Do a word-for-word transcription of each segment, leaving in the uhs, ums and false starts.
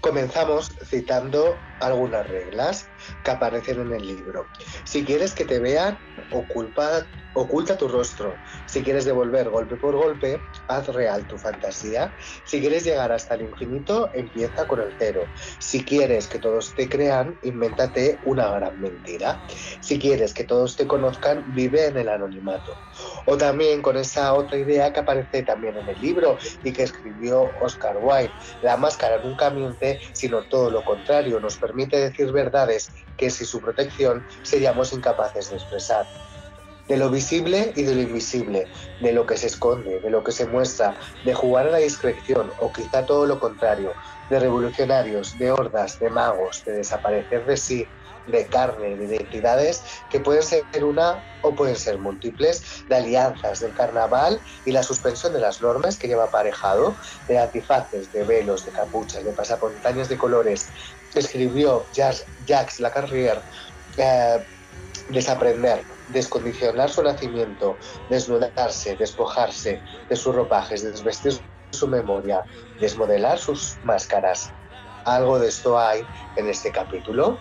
Comenzamos citando algunas reglas que aparecen en el libro. Si quieres que te vean, oculta, oculta tu rostro. Si quieres devolver golpe por golpe, haz real tu fantasía. Si quieres llegar hasta el infinito, empieza con el cero. Si quieres que todos te crean, invéntate una gran mentira. Si quieres que todos te conozcan, vive en el anonimato. O también con esa otra idea que aparece también en el libro y que escribió Oscar Wilde: la máscara nunca miente, sino todo lo contrario, nos permite decir verdades que sin su protección seríamos incapaces de expresar. De lo visible y de lo invisible, de lo que se esconde, de lo que se muestra, de jugar a la discreción o quizá todo lo contrario, de revolucionarios, de hordas, de magos, de desaparecer de sí, de carne, de identidades que pueden ser una o pueden ser múltiples, de alianzas, del carnaval y la suspensión de las normas que lleva aparejado, de antifaces, de velos, de capuchas, de pasamontañas de colores. Escribió Jacques Lacarrière: eh, desaprender, descondicionar su nacimiento, desnudarse, despojarse de sus ropajes, desvestir su memoria, desmodelar sus máscaras. Algo de esto hay en este capítulo.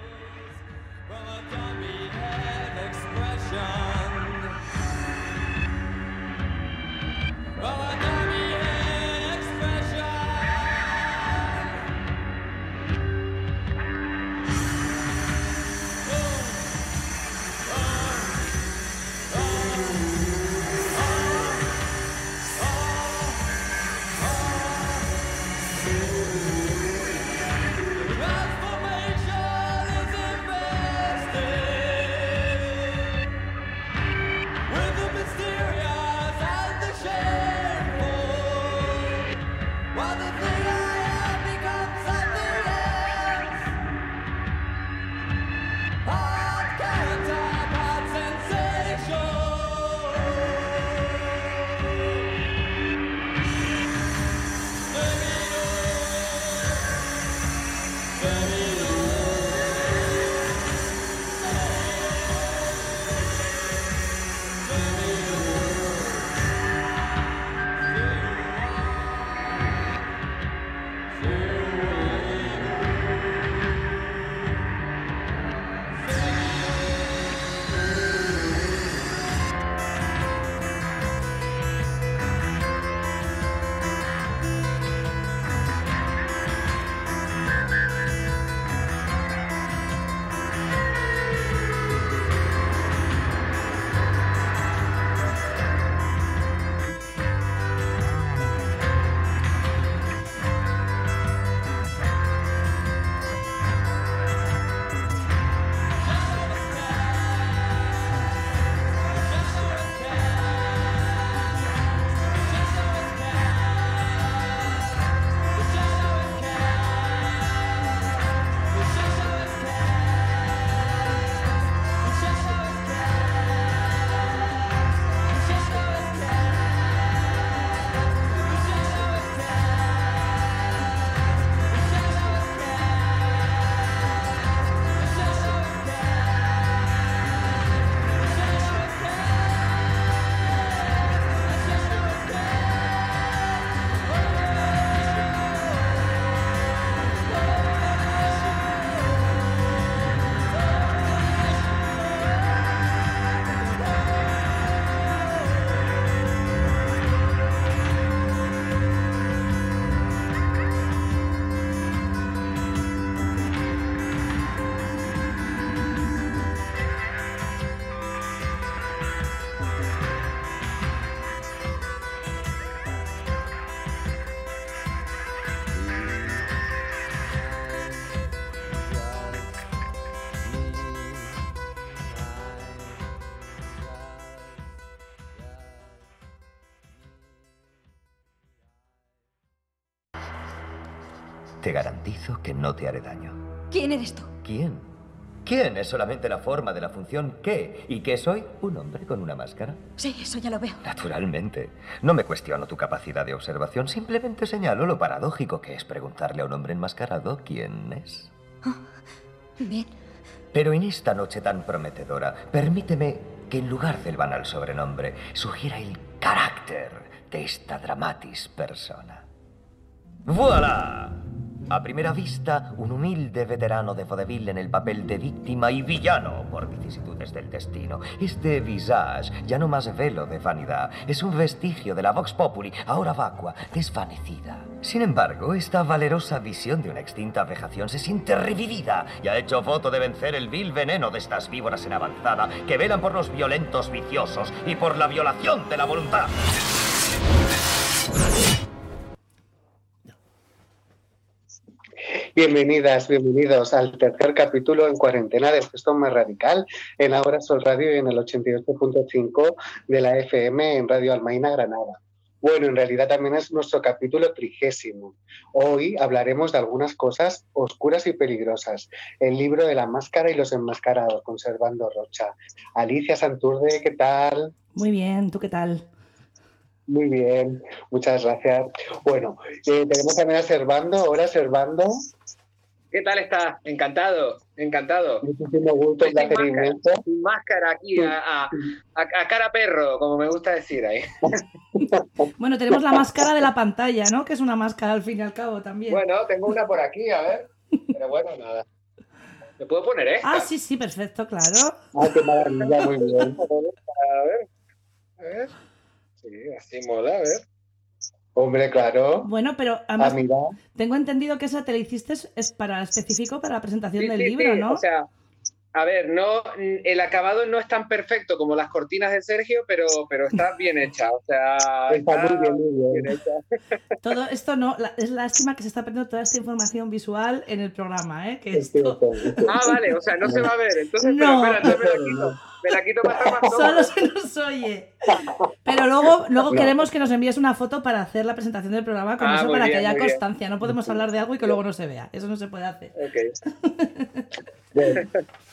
Te garantizo que no te haré daño. ¿Quién eres tú? ¿Quién? ¿Quién es solamente la forma de la función qué? ¿Y qué soy? ¿Un hombre con una máscara? Sí, eso ya lo veo. Naturalmente. No me cuestiono tu capacidad de observación. Simplemente señalo lo paradójico que es preguntarle a un hombre enmascarado quién es. Oh, bien. Pero en esta noche tan prometedora, permíteme que en lugar del banal sobrenombre, sugiera el carácter de esta dramatis persona. ¡Voilà! A primera vista, un humilde veterano de vodevil en el papel de víctima y villano por vicisitudes del destino. Este visage, ya no más velo de vanidad, es un vestigio de la Vox Populi, ahora vacua, desvanecida. Sin embargo, esta valerosa visión de una extinta vejación se siente revivida y ha hecho voto de vencer el vil veneno de estas víboras en avanzada que velan por los violentos viciosos y por la violación de la voluntad. Bienvenidas, bienvenidos al tercer capítulo en cuarentena de Gesto Más Radical en Ahora Sol Radio y en el ochenta y ocho punto cinco de la F M en Radio Almaina, Granada. Bueno, en realidad también es nuestro capítulo trigésimo. Hoy hablaremos de algunas cosas oscuras y peligrosas. El libro de la máscara y los enmascarados, con Servando Rocha. Alicia Santurde, ¿qué tal? Muy bien, ¿tú qué tal? Muy bien, muchas gracias. Bueno, eh, tenemos también a Servando. Hola, Servando. ¿Qué tal estás? Encantado, encantado. Muchísimo gusto, sin placer máscara, inmenso. sin máscara aquí, a, a, a cara perro, como me gusta decir ahí. Bueno, tenemos la máscara de la pantalla, ¿no? Que es una máscara al fin y al cabo también. Bueno, tengo una por aquí, a ver. Pero bueno, nada. ¿Me puedo poner esta? Ah, sí, sí, perfecto, claro. Ah, qué maravilla, muy bien. A ver, a ver. Sí, así mola, a ver. Hombre, claro. Bueno, pero además Ah, mira. tengo entendido que esa te la hiciste es para específico para la presentación Sí, del sí, libro, sí. ¿no? O sea, a ver, no, el acabado no es tan perfecto como las cortinas de Sergio, pero, pero está bien hecha. O sea, Está muy bien, muy bien. bien hecha. Todo esto no, la- es lástima que se está perdiendo toda esta información visual en el programa, ¿eh? Que Es esto cierto. Ah, vale, o sea, no se va a ver. Entonces, No. pero espera, entonces me la quito. Me la quito para estar más solo cómodo. se nos oye. Pero luego, luego No. queremos que nos envíes una foto para hacer la presentación del programa con Ah, eso muy para bien, que haya muy bien. constancia. No podemos hablar de algo y que luego no se vea. Eso no se puede hacer. Ok. Bien.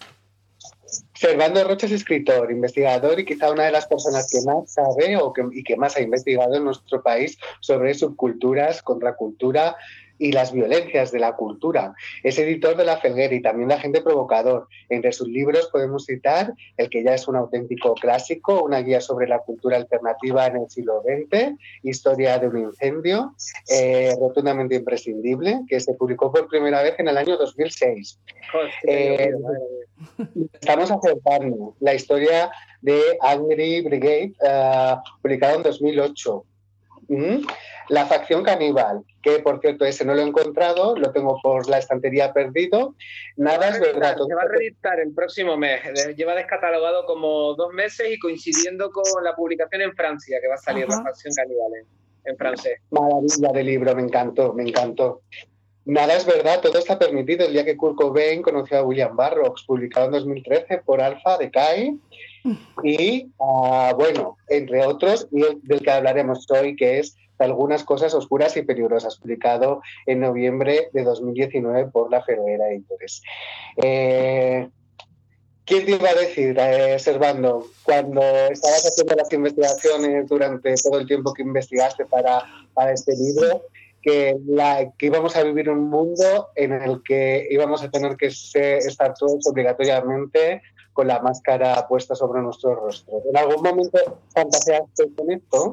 Servando Rocha es escritor, investigador y quizá una de las personas que más sabe o que, y que más ha investigado en nuestro país sobre subculturas, contracultura y las violencias de la cultura. Es editor de La Felguera y también de Agente Provocador. Entre sus libros podemos citar el que ya es un auténtico clásico, una guía sobre la cultura alternativa en el siglo veinte, Historia de un incendio, eh, rotundamente imprescindible, que se publicó por primera vez en el año dos mil seis. Joder, Eh, qué madre mía. Estamos acercando la historia de Angry Brigade, uh, publicado en dos mil ocho. ¿Mm? La facción caníbal, que por cierto ese no lo he encontrado, lo tengo por la estantería perdido. Nada es verdad. Se va a reeditar el próximo mes. Lleva descatalogado como dos meses y coincidiendo con la publicación en Francia, que va a salir Ajá. la facción caníbal en, en francés. Maravilla de libro, me encantó, me encantó. Nada es verdad, todo está permitido. El día que Kurt Cobain conoció a William Burroughs, publicado en dos mil trece por Alpha Decay. Y, uh, bueno, entre otros, y el del que hablaremos hoy, que es Algunas cosas oscuras y peligrosas, publicado en noviembre de dos mil diecinueve por La Felguera Editores. Eh, ¿Quién te iba a decir, eh, Servando, cuando estabas haciendo las investigaciones durante todo el tiempo que investigaste para, para este libro, que, la, que íbamos a vivir un mundo en el que íbamos a tener que ser, estar todos obligatoriamente con la máscara puesta sobre nuestro rostro? ¿En algún momento fantaseaste con esto?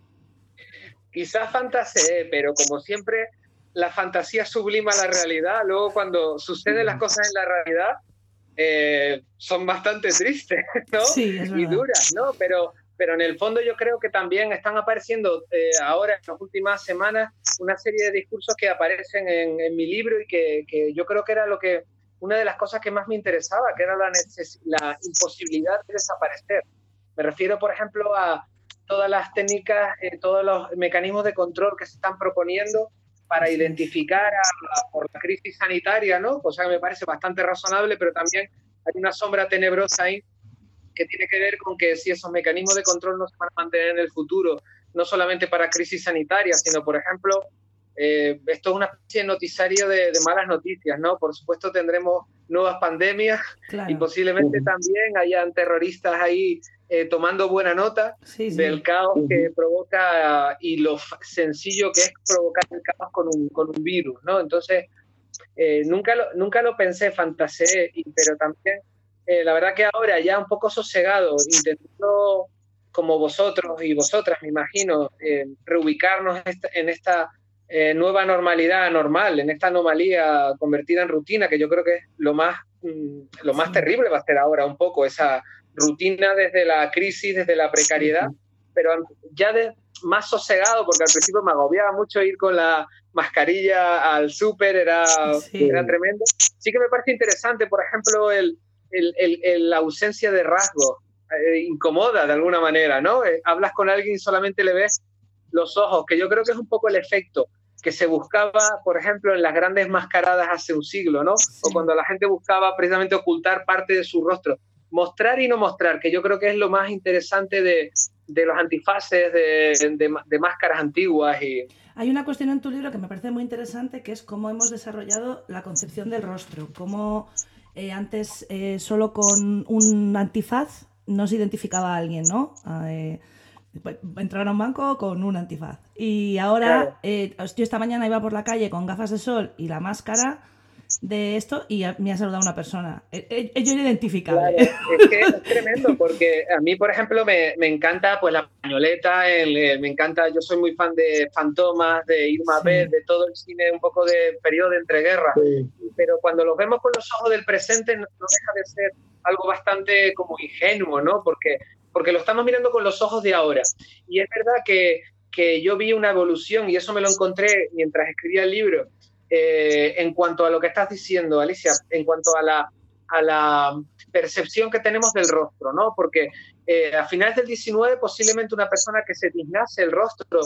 Quizás fantaseé, pero como siempre, la fantasía sublima la realidad. Luego, cuando suceden las cosas en la realidad, eh, son bastante tristes, ¿no? Sí, es y verdad. duras, ¿no? Pero, pero en el fondo yo creo que también están apareciendo eh, ahora, en las últimas semanas, una serie de discursos que aparecen en, en mi libro y que, que yo creo que era lo que una de las cosas que más me interesaba, que era la, neces- la imposibilidad de desaparecer. Me refiero, por ejemplo, a todas las técnicas, eh, todos los mecanismos de control que se están proponiendo para identificar a, a, por la crisis sanitaria, ¿no? Cosa que me parece bastante razonable, pero también hay una sombra tenebrosa ahí que tiene que ver con que si esos mecanismos de control no se van a mantener en el futuro, no solamente para crisis sanitarias, sino, por ejemplo, eh, esto es una especie de noticiario de, de malas noticias, ¿no? Por supuesto tendremos nuevas pandemias, Claro. y posiblemente también hayan terroristas ahí eh, tomando buena nota Sí, sí. del caos que provoca y lo sencillo que es provocar el caos con un, con un virus, ¿no? Entonces, eh, nunca, lo, nunca lo pensé, fantaseé, y, pero también, eh, la verdad que ahora ya un poco sosegado, intentando, como vosotros y vosotras, me imagino, eh, reubicarnos esta, en esta eh, nueva normalidad normal, en esta anomalía convertida en rutina, que yo creo que es lo más, mm, lo más Sí. terrible va a ser ahora un poco, esa rutina desde la crisis, desde la precariedad, pero ya de, más sosegado, porque al principio me agobiaba mucho ir con la mascarilla al súper, era, Sí. era tremendo. Sí que me parece interesante, por ejemplo, el, el, el, el la ausencia de rasgos, eh, incomoda de alguna manera, ¿no? Eh, hablas con alguien y solamente le ves los ojos, que yo creo que es un poco el efecto que se buscaba, por ejemplo, en las grandes mascaradas hace un siglo, ¿no? Sí. O cuando la gente buscaba precisamente ocultar parte de su rostro. Mostrar y no mostrar, que yo creo que es lo más interesante de, de los antifaces, de, de, de máscaras antiguas. Y... Hay una cuestión en tu libro que me parece muy interesante, que es cómo hemos desarrollado la concepción del rostro, cómo eh, antes eh, solo con un antifaz no se identificaba a alguien, ¿no? Eh, entrar a un banco con un antifaz. Y ahora, Claro. eh, yo esta mañana iba por la calle con gafas de sol y la máscara de esto y me ha saludado una persona. Eh, eh, yo era identificable. Claro, es que es tremendo, porque a mí, por ejemplo, me, me encanta pues la pañoleta, el, el- me encanta, yo soy muy fan de Fantomas, de Irma Sí. Vez, de todo el cine, un poco de periodo de entreguerras. Sí. Pero cuando los vemos con los ojos del presente no, no deja de ser algo bastante como ingenuo, ¿no? Porque, porque lo estamos mirando con los ojos de ahora. Y es verdad que, que yo vi una evolución, y eso me lo encontré mientras escribía el libro, eh, en cuanto a lo que estás diciendo, Alicia, en cuanto a la, a la percepción que tenemos del rostro, ¿no? Porque eh, a finales del diecinueve posiblemente una persona que se tiznase el rostro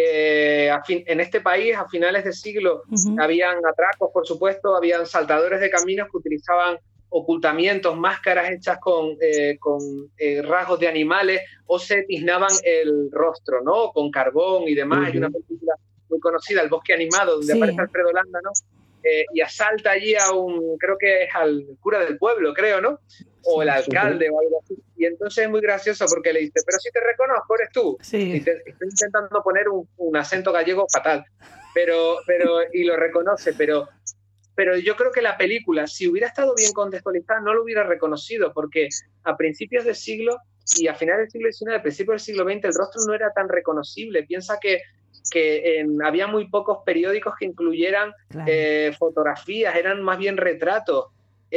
eh, a fin, en este país a finales de siglo Ujú. habían atracos, por supuesto, habían saltadores de caminos que utilizaban ocultamientos, máscaras hechas con, eh, con eh, rasgos de animales o se tiznaban el rostro, ¿no? Con carbón y demás. Uh-huh. Hay una película muy conocida, El bosque animado, donde Sí. aparece Alfredo Landa, ¿no? Eh, y asalta allí a un, creo que es al cura del pueblo, creo, ¿no? O el alcalde o algo así. Y entonces es muy gracioso porque le dice, pero si te reconozco, eres tú. Sí. Y te, estoy intentando poner un, un acento gallego fatal, pero, pero, y lo reconoce, pero, pero yo creo que la película, si hubiera estado bien contextualizada, no lo hubiera reconocido, porque a principios del siglo y a finales del siglo diecinueve, a principios del siglo veinte, el rostro no era tan reconocible. Piensa que que en, había muy pocos periódicos que incluyeran Claro. eh, fotografías, eran más bien retratos.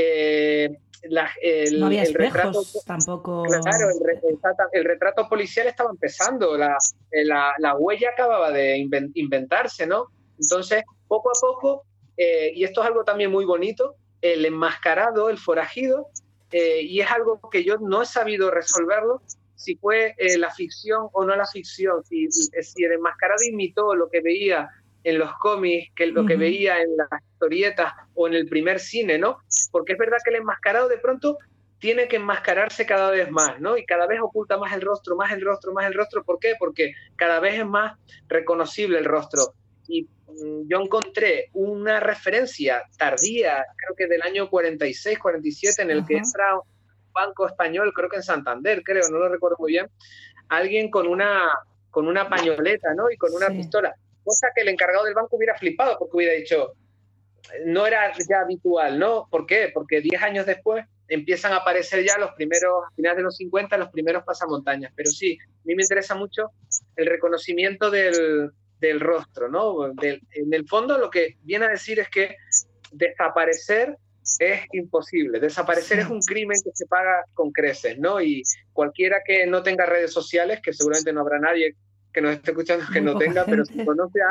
Eh, la, el, No había el espejos retrato, tampoco. claro, el, re- el retrato policial estaba empezando, la, la, la huella acababa de inven, inventarse, ¿no? Entonces, poco a poco, eh, y esto es algo también muy bonito, el enmascarado, el forajido, eh, y es algo que yo no he sabido resolverlo, si fue eh, la ficción o no la ficción, si, si el enmascarado imitó lo que veía en los cómics, que lo que Ujú. veía en las historietas o en el primer cine, ¿no? Porque es verdad que el enmascarado de pronto tiene que enmascararse cada vez más, ¿no? Y cada vez oculta más el rostro, más el rostro, más el rostro. ¿Por qué? Porque cada vez es más reconocible el rostro. Y mm, yo encontré una referencia tardía, creo que del año cuarenta y seis, cuarenta y siete, en el Ajá. que entra Banco Español, creo que en Santander, creo, no lo recuerdo muy bien, alguien con una, con una pañoleta, ¿no? Y con una Sí. pistola, cosa que el encargado del banco hubiera flipado, porque hubiera dicho, no era ya habitual, ¿no? ¿Por qué? Porque diez años después empiezan a aparecer ya los primeros, a finales de los cincuenta, los primeros pasamontañas. Pero sí, a mí me interesa mucho el reconocimiento del, del rostro, ¿no? Del, en el fondo lo que viene a decir es que desaparecer es imposible. Desaparecer Sí. es un crimen que se paga con creces, ¿no? Y cualquiera que no tenga redes sociales, que seguramente no habrá nadie que nos esté escuchando que Muy no poca tenga, pero si gente. conoce a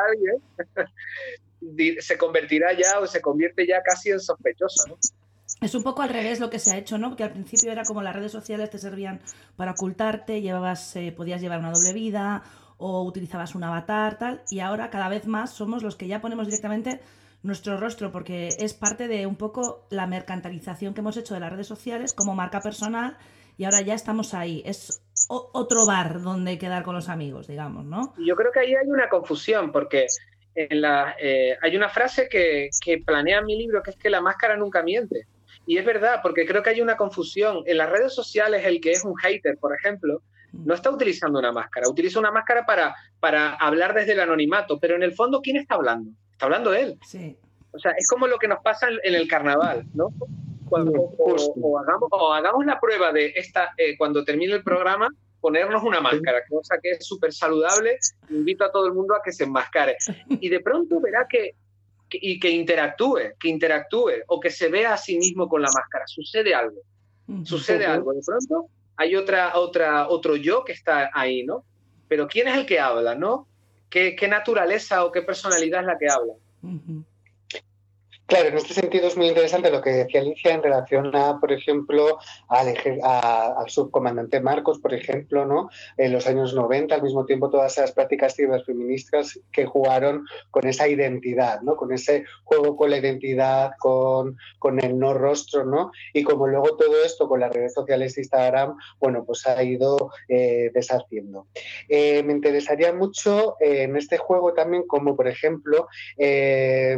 alguien, se convertirá ya o se convierte ya casi en sospechoso, ¿no? Es un poco al revés lo que se ha hecho, ¿no? Porque al principio era como las redes sociales te servían para ocultarte, llevabas, eh, podías llevar una doble vida o utilizabas un avatar, tal, y ahora cada vez más somos los que ya ponemos directamente nuestro rostro, porque es parte de un poco la mercantilización que hemos hecho de las redes sociales como marca personal y ahora ya estamos ahí. Es o- otro bar donde quedar con los amigos, digamos, ¿no? Y yo creo que ahí hay una confusión, porque en la, eh, hay una frase que, que planea en mi libro, que es que la máscara nunca miente. Y es verdad, porque creo que hay una confusión. En las redes sociales, el que es un hater, por ejemplo, no está utilizando una máscara. Utiliza una máscara para, para hablar desde el anonimato. Pero en el fondo, ¿quién está hablando? Está hablando él. Sí. O sea, es como lo que nos pasa en, en el carnaval, ¿no? Cuando, o, o hagamos, o hagamos la prueba de esta, eh, cuando termine el programa, ponernos una máscara, cosa que es súper saludable. Invito a todo el mundo a que se enmascare. Y de pronto verá que, que, y que interactúe, que interactúe, o que se vea a sí mismo con la máscara. Sucede algo, sucede algo. De pronto hay otra, otra, otro yo que está ahí, ¿no? Pero ¿quién es el que habla, no? ¿Qué, qué naturaleza o qué personalidad es la que habla? Uh-huh. Claro, en este sentido es muy interesante lo que decía Alicia en relación a, por ejemplo, al, a, al subcomandante Marcos, por ejemplo, ¿no? En los años noventa, al mismo tiempo todas esas prácticas ciberfeministas que jugaron con esa identidad, ¿no? Con ese juego con la identidad, con, con el no rostro, ¿no? Y como luego todo esto con las redes sociales de Instagram, bueno, pues ha ido eh, deshaciendo. Eh, me interesaría mucho eh, en este juego también como, por ejemplo, eh,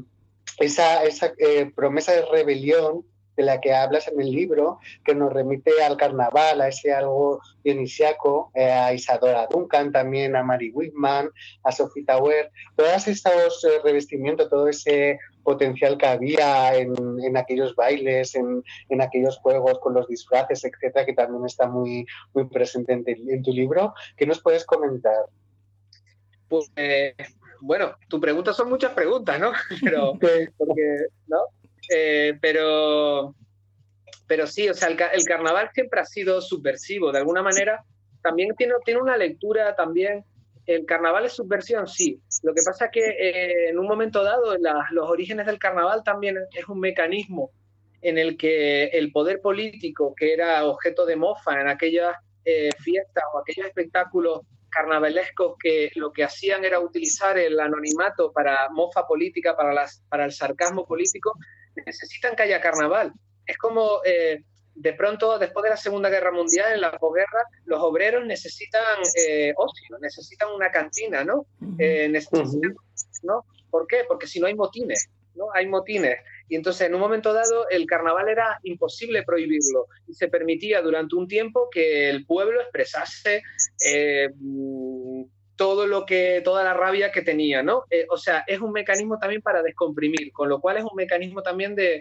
esa, esa eh, promesa de rebelión de la que hablas en el libro, que nos remite al carnaval, a ese algo dionisiaco, eh, a Isadora Duncan, también a Mary Whitman, a Sophie Tauer, todos estos eh, revestimientos, todo ese potencial que había en, en aquellos bailes, en, en aquellos juegos con los disfraces, etcétera, que también está muy, muy presente en, en tu libro. ¿Qué nos puedes comentar? Pues, eh, bueno, tu pregunta son muchas preguntas, ¿no? Pero, porque, ¿no? Eh, pero, pero sí, o sea, el, el carnaval siempre ha sido subversivo, de alguna manera. También tiene, tiene una lectura también. El carnaval es subversión, sí. Lo que pasa es que eh, en un momento dado, la, los orígenes del carnaval también es un mecanismo en el que el poder político, que era objeto de mofa en aquellas eh, fiestas o aquellos espectáculos carnavalescos, que lo que hacían era utilizar el anonimato para mofa política, para, las, para el sarcasmo político, necesitan que haya carnaval. Es como, eh, de pronto, después de la Segunda Guerra Mundial, en la posguerra, los obreros necesitan eh, ocio, necesitan una cantina, ¿no? Eh, necesitan, ¿no? ¿Por qué? Porque si no hay motines, ¿no? Hay motines. Y entonces, en un momento dado, el carnaval era imposible prohibirlo. Y se permitía durante un tiempo que el pueblo expresase eh, todo lo que, toda la rabia que tenía, ¿no? Eh, o sea, es un mecanismo también para descomprimir, con lo cual es un mecanismo también de,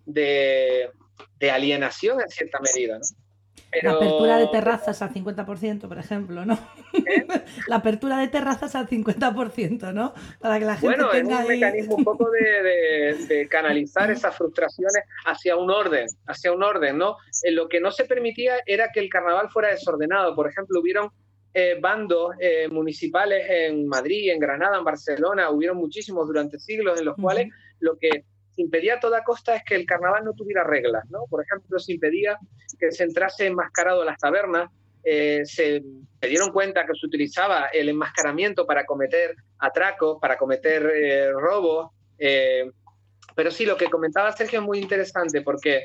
de, de alienación en cierta medida, ¿no? Pero... La apertura de terrazas al cincuenta por ciento, por ejemplo, ¿no? ¿Eh? La apertura de terrazas al cincuenta por ciento, ¿no? Para que la gente bueno, tenga es un ahí... mecanismo un poco de, de, de canalizar esas frustraciones hacia un orden, hacia un orden, ¿no? Eh, lo que no se permitía era que el carnaval fuera desordenado. Por ejemplo, hubieron eh, bandos eh, municipales en Madrid, en Granada, en Barcelona, hubieron muchísimos durante siglos en los uh-huh. cuales lo que impedía a toda costa es que el carnaval no tuviera reglas, ¿no? Por ejemplo, se impedía que se entrase enmascarado a las tabernas, eh, se, se dieron cuenta que se utilizaba el enmascaramiento para cometer atracos, para cometer eh, robos, eh, pero sí, lo que comentaba Sergio es muy interesante porque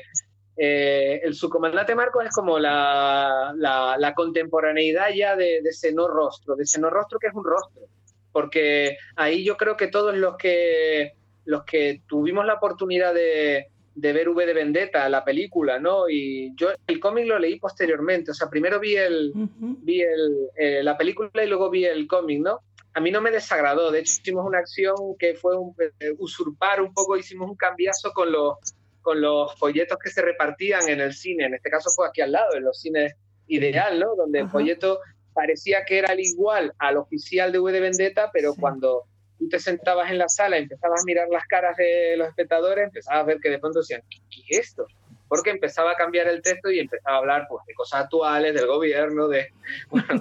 eh, el subcomandante Marcos es como la, la, la contemporaneidad ya de, de ese no rostro, de ese no rostro que es un rostro, porque ahí yo creo que todos los que los que tuvimos la oportunidad de, de ver V de Vendetta, la película, ¿no? Y yo el cómic lo leí posteriormente, o sea, primero vi, el, uh-huh. vi el, eh, la película y luego vi el cómic, ¿no? A mí no me desagradó, de hecho hicimos una acción que fue un, eh, usurpar un poco, hicimos un cambiazo con los, con los folletos que se repartían en el cine, en este caso fue aquí al lado, en los cines Ideal, ¿no? Donde uh-huh. el folleto parecía que era al igual al oficial de V de Vendetta, pero sí. cuando tú te sentabas en la sala y empezabas a mirar las caras de los espectadores, empezabas a ver que de pronto decían, ¿qué, qué es esto? Porque empezaba a cambiar el texto y empezaba a hablar pues, de cosas actuales, del gobierno, de... Bueno,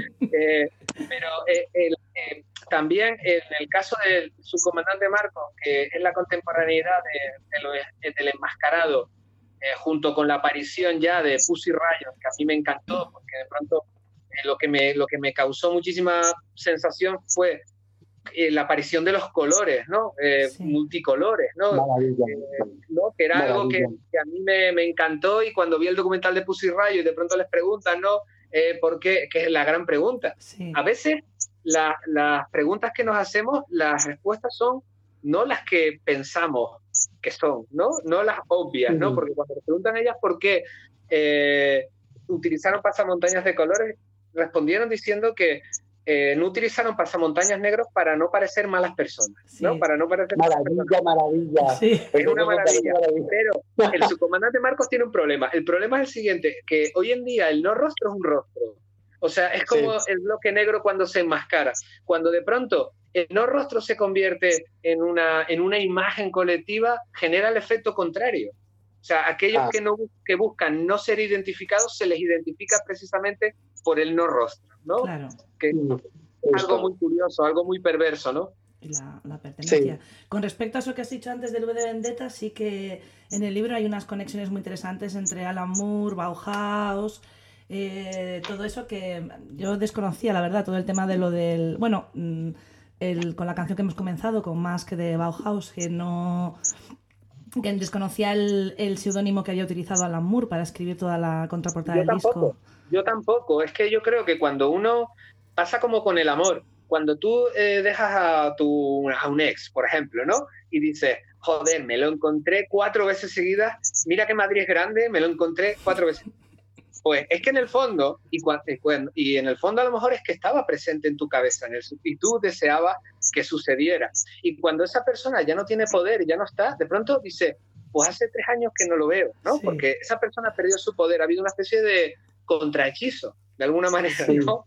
eh, pero eh, el, eh, también en el caso del subcomandante Marcos, que es la contemporaneidad de, de lo, de, del enmascarado, eh, junto con la aparición ya de Pussy Riot, que a mí me encantó, porque de pronto eh, lo, que me, lo que me causó muchísima sensación fue Eh, la aparición de los colores, ¿no? Eh, sí. Multicolores, ¿no? Eh, ¿no? Que era Maravilla. Algo que, que a mí me, me encantó, y cuando vi el documental de Pussy Riot y de pronto les preguntan, ¿no? Eh, ¿Por qué? Que es la gran pregunta. Sí. A veces la, las preguntas que nos hacemos, las respuestas son no las que pensamos que son, ¿no? No las obvias, sí. ¿no? Porque cuando les preguntan ellas por qué eh, utilizaron pasamontañas de colores, respondieron diciendo que Eh, no utilizaron pasamontañas negros para no parecer malas personas, sí. ¿no? Para no parecer maravilla, maravilla. Sí. Es una maravilla. Pero el subcomandante Marcos tiene un problema. El problema es el siguiente, que hoy en día el no rostro es un rostro. O sea, es como Sí. el bloque negro cuando se enmascara. Cuando de pronto el no rostro se convierte en una, en una imagen colectiva, genera el efecto contrario. O sea, aquellos Ah. que, no, que buscan no ser identificados, se les identifica precisamente por el no rostro, ¿no? Claro. Que es algo muy curioso, algo muy perverso, ¿no? La, la pertenencia. Sí. Con respecto a eso que has dicho antes del V de Vendetta, sí que en el libro hay unas conexiones muy interesantes entre Alan Moore, Bauhaus, eh, todo eso que yo desconocía, la verdad, todo el tema de lo del... Bueno, mm, el, con la canción que hemos comenzado, con Más que de Bauhaus, que no... que desconocía el, el seudónimo que había utilizado Alan Moore para escribir toda la contraportada Yo del tampoco, disco. yo tampoco. Es que yo creo que cuando uno pasa como con el amor, cuando tú eh, dejas a, tu, a un ex, por ejemplo, ¿no? Y dices, joder, me lo encontré cuatro veces seguidas, mira que Madrid es grande, me lo encontré cuatro veces. Pues es que en el fondo, y, cua- y cuando- y en el fondo a lo mejor es que estaba presente en tu cabeza, en el, y tú deseabas que sucediera. Y cuando esa persona ya no tiene poder y ya no está, de pronto dice, pues hace tres años que no lo veo, ¿no? Sí. Porque esa persona perdió su poder, ha habido una especie de contrahechizo, de alguna manera, Sí. ¿no?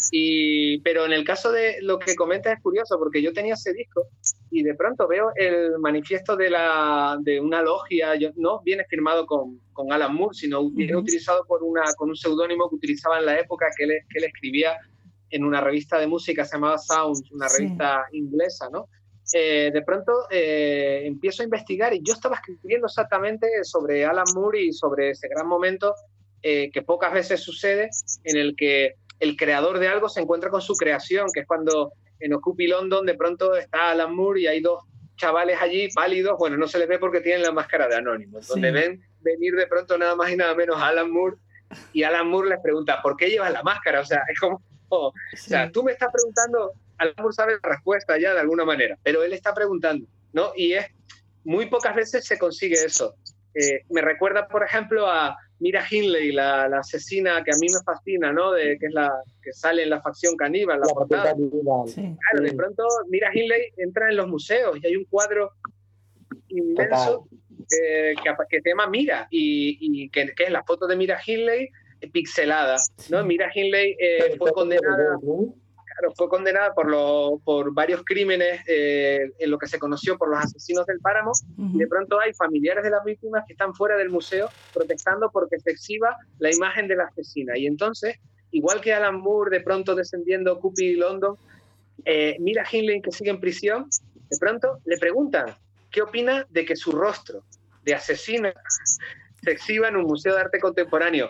Y, pero en el caso de lo que comentas es curioso, porque yo tenía ese disco y de pronto veo el manifiesto de, la, de una logia, yo, no viene firmado con, con Alan Moore, sino viene Ujú. utilizado por una, con un seudónimo que utilizaba en la época que él, que él escribía en una revista de música, se llamaba Sound, una Sí. revista inglesa, ¿no? Eh, de pronto eh, empiezo a investigar y yo estaba escribiendo exactamente sobre Alan Moore y sobre ese gran momento eh, que pocas veces sucede, en el que el creador de algo se encuentra con su creación, que es cuando en Occupy London de pronto está Alan Moore y hay dos chavales allí pálidos, bueno, no se les ve porque tienen la máscara de Anonymous, Sí. donde ven venir de pronto nada más y nada menos a Alan Moore, y Alan Moore les pregunta, ¿por qué llevas la máscara? O sea, es como, oh, o sea, Sí. tú me estás preguntando, Alan Moore sabe la respuesta ya de alguna manera, pero él está preguntando, ¿no? Y es, muy pocas veces se consigue eso. Eh, me recuerda, por ejemplo, a Mira Hindley, la, la asesina que a mí me fascina, ¿no? De, que es la que sale en la facción caníbal, la La portada. portada caníbal. Sí. Claro, de pronto Mira Hindley entra en los museos y hay un cuadro inmenso eh, que, que se llama Mira y, y que, que es la foto de Mira Hindley eh, pixelada, ¿no? Sí. Mira Hindley eh, fue condenada, claro, fue condenada por, lo, por varios crímenes eh, en lo que se conoció por los asesinos del Páramo. Ujú. Y de pronto hay familiares de las víctimas que están fuera del museo protestando porque se exhiba la imagen de la asesina. Y entonces, igual que Alan Moore de pronto descendiendo Occupy London, eh, Mira Hindley, que sigue en prisión, de pronto le preguntan qué opina de que su rostro de asesina se exhiba en un museo de arte contemporáneo.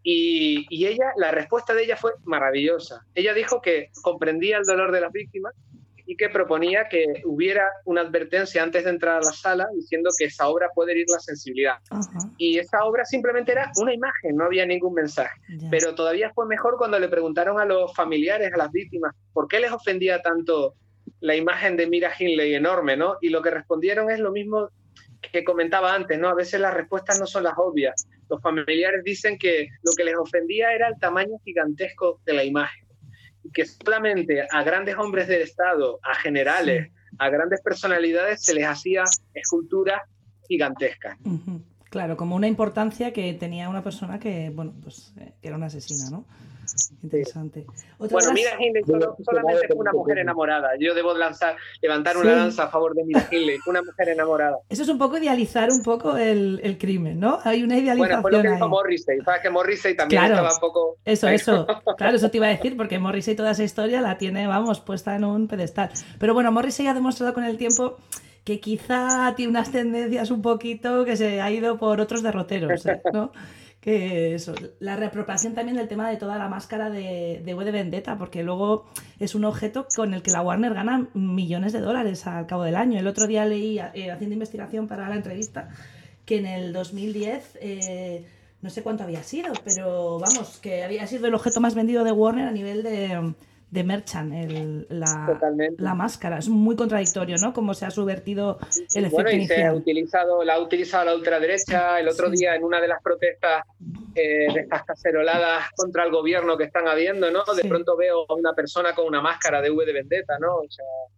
Y, y ella, la respuesta de ella fue maravillosa. Ella dijo que comprendía el dolor de las víctimas y que proponía que hubiera una advertencia antes de entrar a la sala diciendo que esa obra puede herir la sensibilidad. Ajá. Y esa obra simplemente era una imagen, no había ningún mensaje. Ya. Pero todavía fue mejor cuando le preguntaron a los familiares, a las víctimas, ¿por qué les ofendía tanto la imagen de Mira Hindley enorme, ¿no? Y lo que respondieron es lo mismo que comentaba antes, ¿no? A veces las respuestas no son las obvias. Los familiares dicen que lo que les ofendía era el tamaño gigantesco de la imagen. Y que solamente a grandes hombres del Estado, a generales, Sí. a grandes personalidades se les hacía esculturas gigantescas. Ujú. Claro, como una importancia que tenía una persona que, bueno, pues eh, que era una asesina, ¿no? Interesante. Otra Bueno, de las- Mira Hindley solo- solamente fue una mujer enamorada. Yo debo lanzar, levantar una Sí. lanza a favor de Mira Hindley, fue una mujer enamorada. Eso es un poco idealizar un poco el, el crimen, ¿no? Hay una idealización Bueno, fue lo que ahí. hizo Morrissey. Sabes que Morrissey también Claro. estaba un poco... Eso, eso. Claro, eso te iba a decir, porque Morrissey toda esa historia la tiene, vamos, puesta en un pedestal. Pero bueno, Morrissey ha demostrado con el tiempo que quizá tiene unas tendencias un poquito que se ha ido por otros derroteros, ¿eh? ¿No? Que eso, la reapropiación también del tema de toda la máscara de, de V de Vendetta, porque luego es un objeto con el que la Warner gana millones de dólares al cabo del año. El otro día leí, eh, haciendo investigación para la entrevista, que en el dos mil diez, eh, no sé cuánto había sido, pero vamos, que había sido el objeto más vendido de Warner a nivel de, de merchant, el, la, Totalmente. la máscara. Es muy contradictorio, ¿no? Cómo se ha subvertido el efecto Bueno, y se ha inicial. utilizado, la ha utilizado la ultraderecha. El otro Sí. día, en una de las protestas eh, de estas caceroladas contra el gobierno que están habiendo, ¿no? De Sí. pronto veo a una persona con una máscara de V de Vendetta, ¿no? O sea,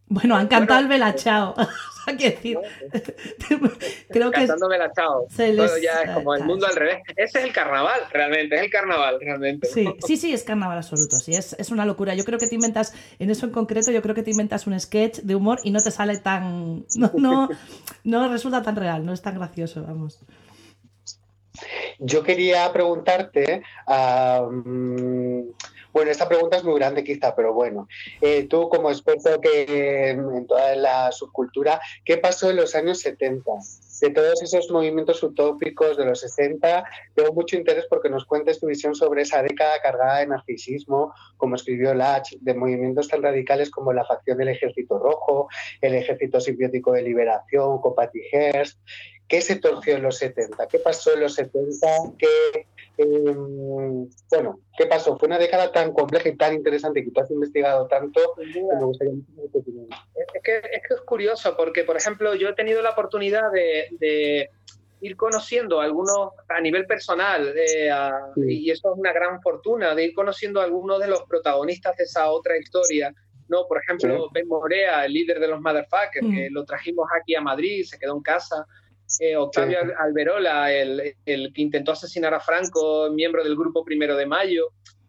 Bueno, han cantado Bueno, el Bella Ciao. O sea, quiero decir, creo que cantando Bella Ciao. se Todo les- ya es como el eh, mundo al revés. Ese es el carnaval, realmente, es el carnaval, realmente. ¿no? Sí, sí, sí, es carnaval absoluto, sí, es, es una locura. Yo creo que te inventas, en eso en concreto, yo creo que te inventas un sketch de humor y no te sale tan, no, no, no resulta tan real, no es tan gracioso, vamos. Yo quería preguntarte, um, bueno, esta pregunta es muy grande quizá, pero bueno, eh, tú como experto que en toda la subcultura, ¿qué pasó en los años setenta? De todos esos movimientos utópicos de los sesenta, tengo mucho interés porque nos cuentes tu visión sobre esa década cargada de narcisismo, como escribió Lach, de movimientos tan radicales como la facción del Ejército Rojo, el Ejército Simbiótico de Liberación, con Patty Hearst. ¿Qué se torció en los setenta? ¿Qué pasó en los setenta? ¿Qué, eh, bueno, ¿qué pasó? Fue una década tan compleja y tan interesante que tú has investigado tanto que me gustaría mucho tu opinión. Es que, es que es curioso porque, por ejemplo, yo he tenido la oportunidad de, de ir conociendo a algunos a nivel personal eh, a, Sí. y eso es una gran fortuna, de ir conociendo a algunos de los protagonistas de esa otra historia, ¿no? Por ejemplo, Sí. Ben Morea, el líder de los Motherfuckers, Mm. que lo trajimos aquí a Madrid, se quedó en casa. Eh, Octavio Sí. Alberola, el, el que intentó asesinar a Franco, miembro del grupo Primero de Mayo.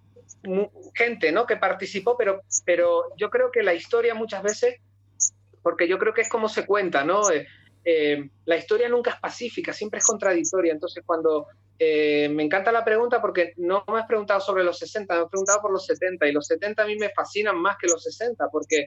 Gente, ¿no? Que participó, pero, pero yo creo que la historia muchas veces, porque yo creo que es como se cuenta, ¿no? Eh, eh, la historia nunca es pacífica, siempre es contradictoria. Entonces, cuando eh, me encanta la pregunta porque no me has preguntado sobre los sesenta, me has preguntado por los setenta, y los setenta a mí me fascinan más que los sesenta, porque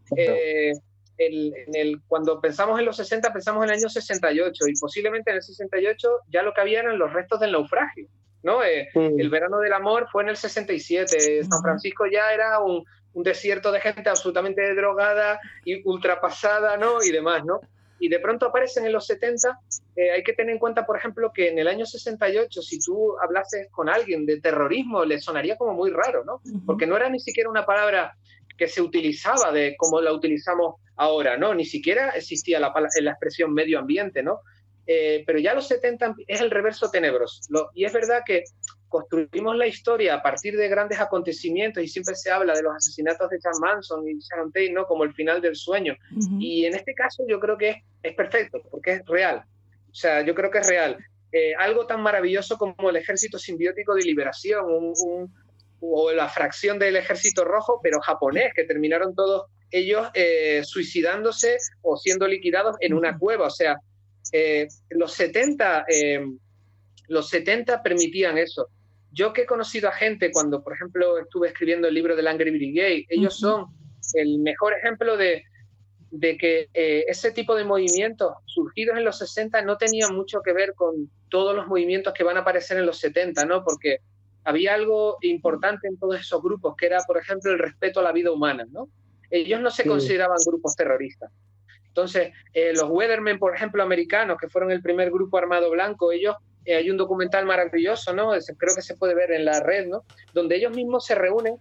eh, el, en el, cuando pensamos en los sesenta, pensamos en el año sesenta y ocho, y posiblemente en el sesenta y ocho ya lo que había eran los restos del naufragio, ¿no? Eh, Mm. el verano del amor fue en el sesenta y siete, San Francisco ya era un, un desierto de gente absolutamente drogada y ultrapasada, ¿no? Y demás, ¿no? Y de pronto aparecen en los setenta, eh, hay que tener en cuenta, por ejemplo, que en el año sesenta y ocho, si tú hablases con alguien de terrorismo, le sonaría como muy raro, ¿no? Porque no era ni siquiera una palabra que se utilizaba de como la utilizamos ahora, ¿no? Ni siquiera existía la, la expresión medio ambiente, ¿no? Eh, pero ya los setenta es el reverso tenebroso. Lo, y es verdad que construimos la historia a partir de grandes acontecimientos y siempre se habla de los asesinatos de Charles Manson y Sharon Tate, ¿no? Como el final del sueño. Uh-huh. Y en este caso yo creo que es, es perfecto, porque es real. O sea, yo creo que es real. Eh, algo tan maravilloso como el Ejército Simbiótico de Liberación, un, un, o la fracción del Ejército Rojo, pero japonés, que terminaron todos ellos eh, suicidándose o siendo liquidados en una cueva. O sea, eh, los setenta, eh, los setenta permitían eso. Yo que he conocido a gente cuando, por ejemplo, estuve escribiendo el libro del Angry Brigade, ellos son el mejor ejemplo de, de que eh, ese tipo de movimientos surgidos en los sesenta no tenían mucho que ver con todos los movimientos que van a aparecer en los setenta, ¿no? Porque había algo importante en todos esos grupos, que era, por ejemplo, el respeto a la vida humana, ¿no? Ellos no se sí. consideraban grupos terroristas. Entonces, eh, los Weathermen, por ejemplo, americanos, que fueron el primer grupo armado blanco, ellos, eh, hay un documental maravilloso, ¿no? Creo que se puede ver en la red, ¿no? Donde ellos mismos se reúnen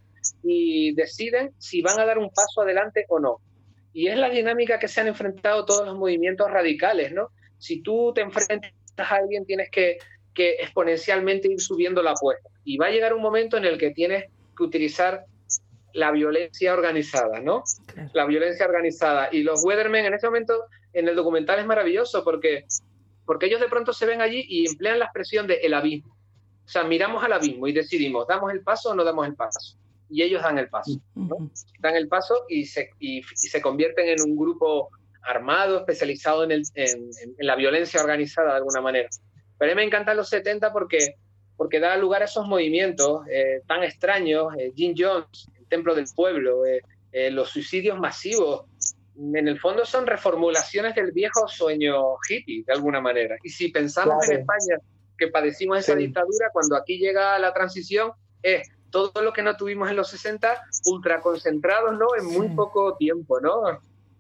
y deciden si van a dar un paso adelante o no. Y es la dinámica que se han enfrentado todos los movimientos radicales, ¿no? Si tú te enfrentas a alguien, tienes que, que exponencialmente ir subiendo la apuesta. Y va a llegar un momento en el que tienes que utilizar la violencia organizada, ¿no? Claro. La violencia organizada. Y los Weathermen en ese momento, en el documental es maravilloso porque, porque ellos de pronto se ven allí y emplean la expresión de el abismo. O sea, miramos al abismo y decidimos, ¿damos el paso o no damos el paso? Y ellos dan el paso, ¿no? Uh-huh. Dan el paso y se, y, y se convierten en un grupo armado, especializado en, el, en, en la violencia organizada de alguna manera. Pero a mí me encantan los setenta porque, porque da lugar a esos movimientos eh, tan extraños, eh, Jim Jones, Templo del Pueblo, eh, eh, los suicidios masivos, en el fondo son reformulaciones del viejo sueño hippie, de alguna manera. Y si pensamos claro. en España, que padecimos esa sí. dictadura, cuando aquí llega la transición, es todo lo que no tuvimos en los sesenta, ultra concentrados, ¿no? En muy sí. poco tiempo, ¿no?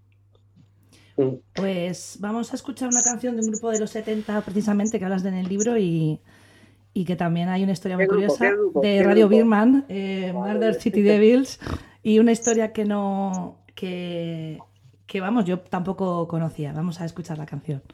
Pues vamos a escuchar una canción de un grupo de los setenta, precisamente, que hablas de en el libro y... y que también hay una historia muy grupo, curiosa grupo, de Radio grupo? Birman, eh, vale. Murder City Devils, y una historia que no que, que vamos, yo tampoco conocía. Vamos a escuchar la canción.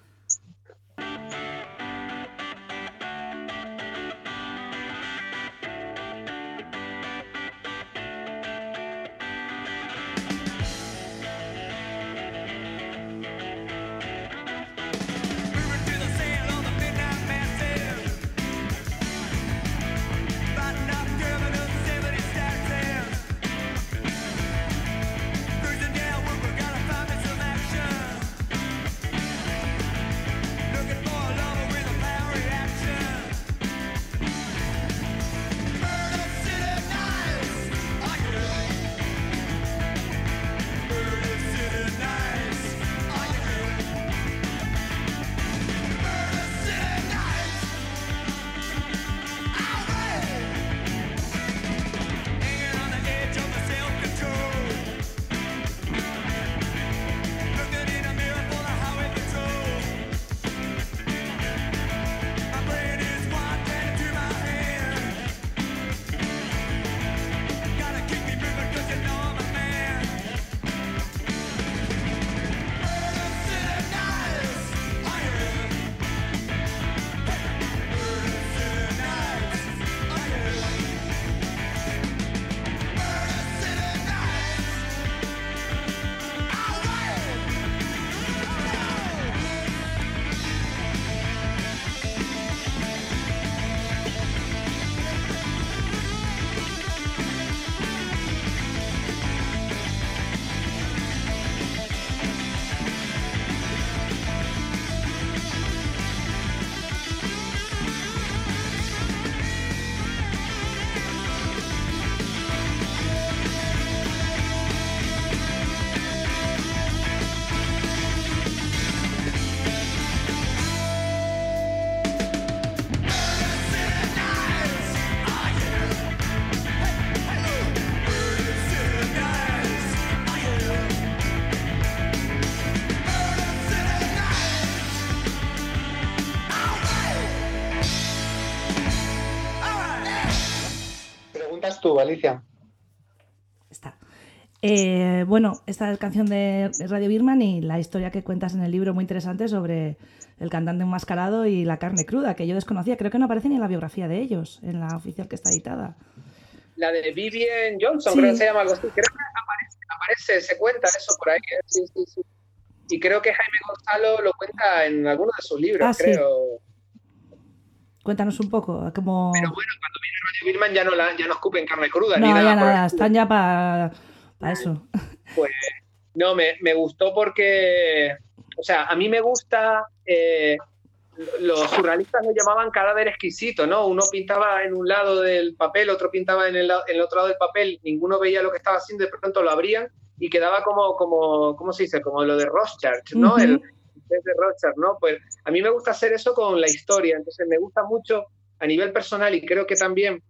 tú, Alicia. Está. Eh, bueno, esta es canción de Radio Birman y la historia que cuentas en el libro muy interesante sobre el cantante enmascarado y la carne cruda, que yo desconocía. Creo que no aparece ni en la biografía de ellos, en la oficial que está editada. La de Vivian Johnson, Sí. creo que se llama algo así. Creo que aparece, aparece, se cuenta eso por ahí. ¿eh? Sí, sí, sí. Y creo que Jaime Gonzalo lo cuenta en alguno de sus libros, Ah, sí. creo. Cuéntanos un poco, como... Pero bueno, cuando viene Radio Birman ya no, la, ya no escupen carne cruda No, ni nada. ya por el nada, estilo. están ya para eso. Pues no, me, me gustó porque, o sea, a mí me gusta, eh, los surrealistas lo llamaban cadáver exquisito, ¿no? Uno pintaba en un lado del papel, otro pintaba en el, la- en el otro lado del papel, ninguno veía lo que estaba haciendo, de pronto lo abrían y quedaba como, como ¿cómo se dice? Como lo de Rorschach, ¿no? Ujú. El el de Rorschach, ¿no? Pues a mí me gusta hacer eso con la historia, entonces me gusta mucho a nivel personal y creo que también...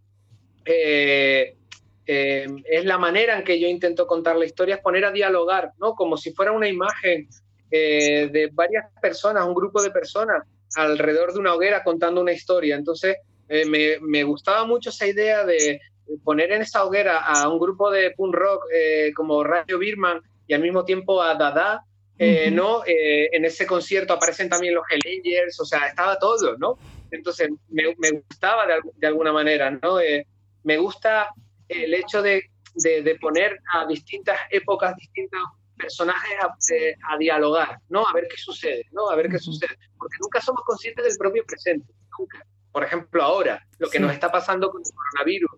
eh, eh, es la manera en que yo intento contar la historia, es poner a dialogar, ¿no? Como si fuera una imagen eh, de varias personas, un grupo de personas alrededor de una hoguera contando una historia. Entonces, eh, me, me gustaba mucho esa idea de poner en esa hoguera a un grupo de punk rock eh, como Radio Birman y al mismo tiempo a Dada, eh, Ujú. ¿no? Eh, en ese concierto aparecen también los Hellangers, o sea, estaba todo, ¿no? Entonces, me, me gustaba de, de alguna manera, ¿no? Eh, me gusta el hecho de, de, de poner a distintas épocas, distintos personajes a, eh, a dialogar, ¿no? A ver qué sucede, ¿no? A ver qué Ujú. sucede. Porque nunca somos conscientes del propio presente, nunca. Por ejemplo, ahora, lo que Sí. nos está pasando con el coronavirus,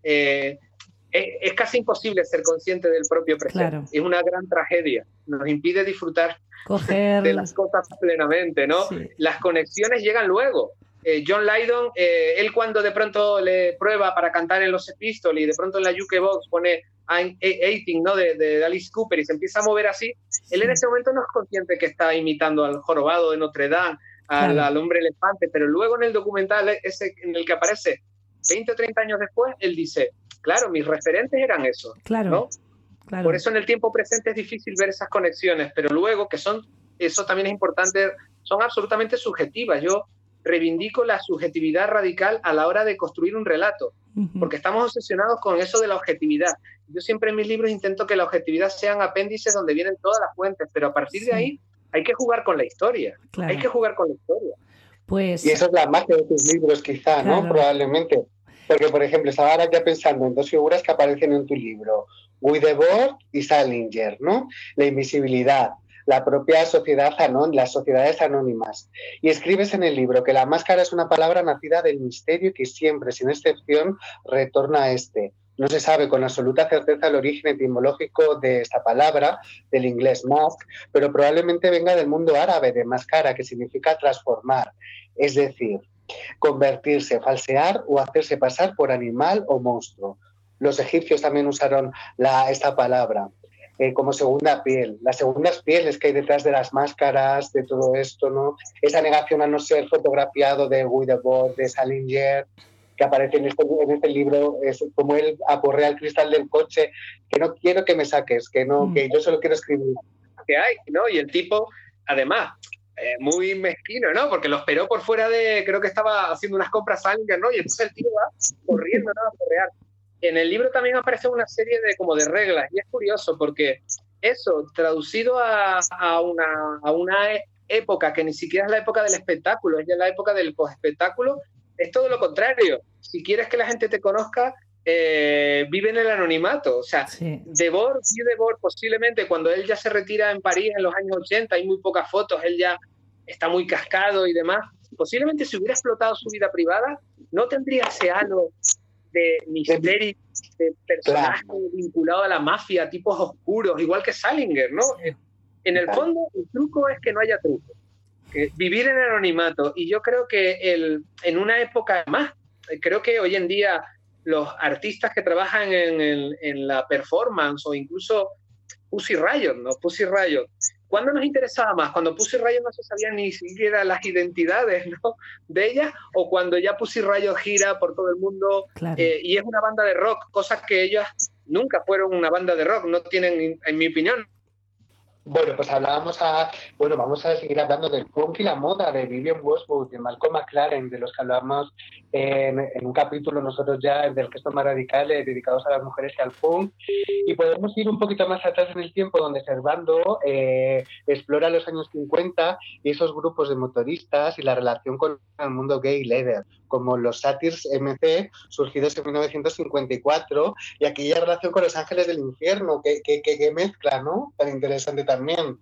eh, es, es casi imposible ser consciente del propio presente. Claro. Es una gran tragedia. Nos impide disfrutar Coger... de las cosas plenamente, ¿no? Sí. Las conexiones llegan luego. Eh, John Lydon, eh, él cuando de pronto le prueba para cantar en los Sex Pistols y de pronto en la jukebox pone I'm eighteen, ¿no? De, de Alice Cooper y se empieza a mover así, él en ese momento no es consciente que está imitando al jorobado de Notre Dame, al, Claro. al hombre elefante, pero luego en el documental ese en el que aparece veinte o treinta años después, él dice, claro, mis referentes eran esos, Claro. ¿no? Claro. Por eso en el tiempo presente es difícil ver esas conexiones, pero luego que son, eso también es importante, son absolutamente subjetivas. Yo reivindico la subjetividad radical a la hora de construir un relato, Ujú. porque estamos obsesionados con eso de la objetividad. Yo siempre en mis libros intento que la objetividad sean apéndices donde vienen todas las fuentes, pero a partir Sí. de ahí hay que jugar con la historia, Claro. hay que jugar con la historia. Pues... Y eso es la magia de tus libros, quizá, ¿no? Claro. Probablemente. Porque, por ejemplo, estaba ahora ya pensando en dos figuras que aparecen en tu libro, Guy Debord y Salinger, ¿no? La invisibilidad, la propia sociedad anónima, las sociedades anónimas. Y escribes en el libro que la máscara es una palabra nacida del misterio y que siempre, sin excepción, retorna a este. No se sabe con absoluta certeza el origen etimológico de esta palabra, del inglés mask, pero probablemente venga del mundo árabe de máscara, que significa transformar, es decir, convertirse, falsear o hacerse pasar por animal o monstruo. Los egipcios también usaron la, esta palabra eh, como segunda piel. Las segundas pieles que hay detrás de las máscaras, de todo esto, ¿no? Esa negación a no ser fotografiado de Guy Debord, de Salinger, que aparece en este, en este libro, es como él aporrea el cristal del coche, que no quiero que me saques, que no, Mm. que yo solo quiero escribir. Que hay, ¿no? Y el tipo, además, eh, muy mezquino, ¿no? Porque lo esperó por fuera de, creo que estaba haciendo unas compras Salinger, ¿no? Y entonces el tío va corriendo, ¿no? A correar. En el libro también aparece una serie de como de reglas y es curioso porque eso, traducido a, a, una, a una época que ni siquiera es la época del espectáculo, es ya la época del post-espectáculo, es todo lo contrario. Si quieres que la gente te conozca, eh, vive en el anonimato. O sea, Sí. Debord, Guy Debord, posiblemente cuando él ya se retira en París en los años ochenta, hay muy pocas fotos, él ya está muy cascado y demás. Posiblemente si hubiera explotado su vida privada, no tendría ese halo de misterio, de personaje Claro. vinculado a la mafia, tipos oscuros, igual que Salinger, ¿no? En el Claro. fondo, el truco es que no haya truco. Que vivir en el anonimato. Y yo creo que el, en una época más, creo que hoy en día los artistas que trabajan en, en, en la performance o incluso Pussy Riot, ¿no? Pussy Riot. ¿Cuándo nos interesaba más? ¿Cuando Pussy Riot no se sabían ni siquiera las identidades, ¿no? de ellas? ¿O cuando ya Pussy Riot gira por todo el mundo Claro. eh, y es una banda de rock? Cosas que ellas nunca fueron una banda de rock, no tienen, en mi opinión, Bueno, pues hablábamos a, bueno, vamos a seguir hablando del punk y la moda, de Vivienne Westwood, de Malcolm McLaren, de los que hablamos en, en un capítulo nosotros ya del Gestos Más Radicales, dedicados a las mujeres y al punk, y podemos ir un poquito más atrás en el tiempo, donde Servando eh, explora los años cincuenta y esos grupos de motoristas y la relación con el mundo gay leather, como los Satyrs M C, surgidos en mil novecientos cincuenta y cuatro, y aquella relación con los Ángeles del Infierno, que, que, que, que mezcla, ¿no? Tan interesante también.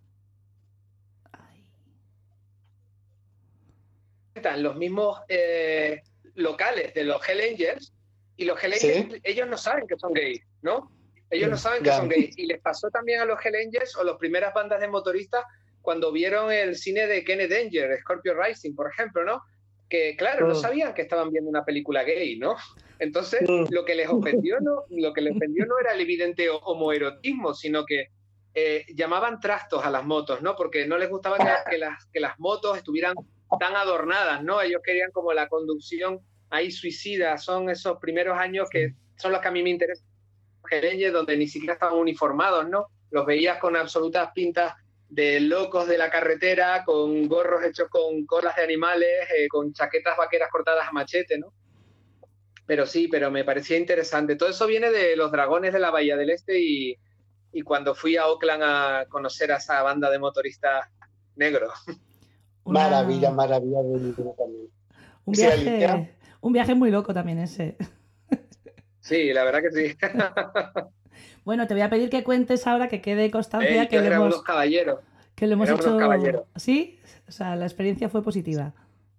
Los mismos eh, locales de los Hell Angels, y los Hell Angels, ¿sí? Ellos no saben que son gays, ¿no? Ellos no saben que ya. son gays. Y les pasó también a los Hell Angels o las primeras bandas de motoristas cuando vieron el cine de Kenny Danger, Scorpio Rising, por ejemplo, ¿no? Que, claro, no sabían que estaban viendo una película gay, ¿no? Entonces, lo que les ofendió no, lo que les ofendió no era el evidente homoerotismo, sino que eh, llamaban trastos a las motos, ¿no? Porque no les gustaba que, que, las, que las motos estuvieran tan adornadas, ¿no? Ellos querían como la conducción ahí suicida. Son esos primeros años que son los que a mí me interesan, donde ni siquiera estaban uniformados, ¿no? Los veías con absolutas pintas de locos de la carretera, con gorros hechos con colas de animales, eh, con chaquetas vaqueras cortadas a machete, ¿no? Pero sí, pero me parecía interesante. Todo eso viene de los Dragones de la Bahía del Este y, y cuando fui a Oakland a conocer a esa banda de motoristas negros. Una... Maravilla, maravilla de libro también. Un viaje, un viaje muy loco también ese. Sí, la verdad que sí. Bueno, te voy a pedir que cuentes ahora, que quede constancia Ey, que, que le hemos, unos caballeros. que lo hemos éramos hecho. Unos caballeros. ¿Sí? O sea, la experiencia fue positiva.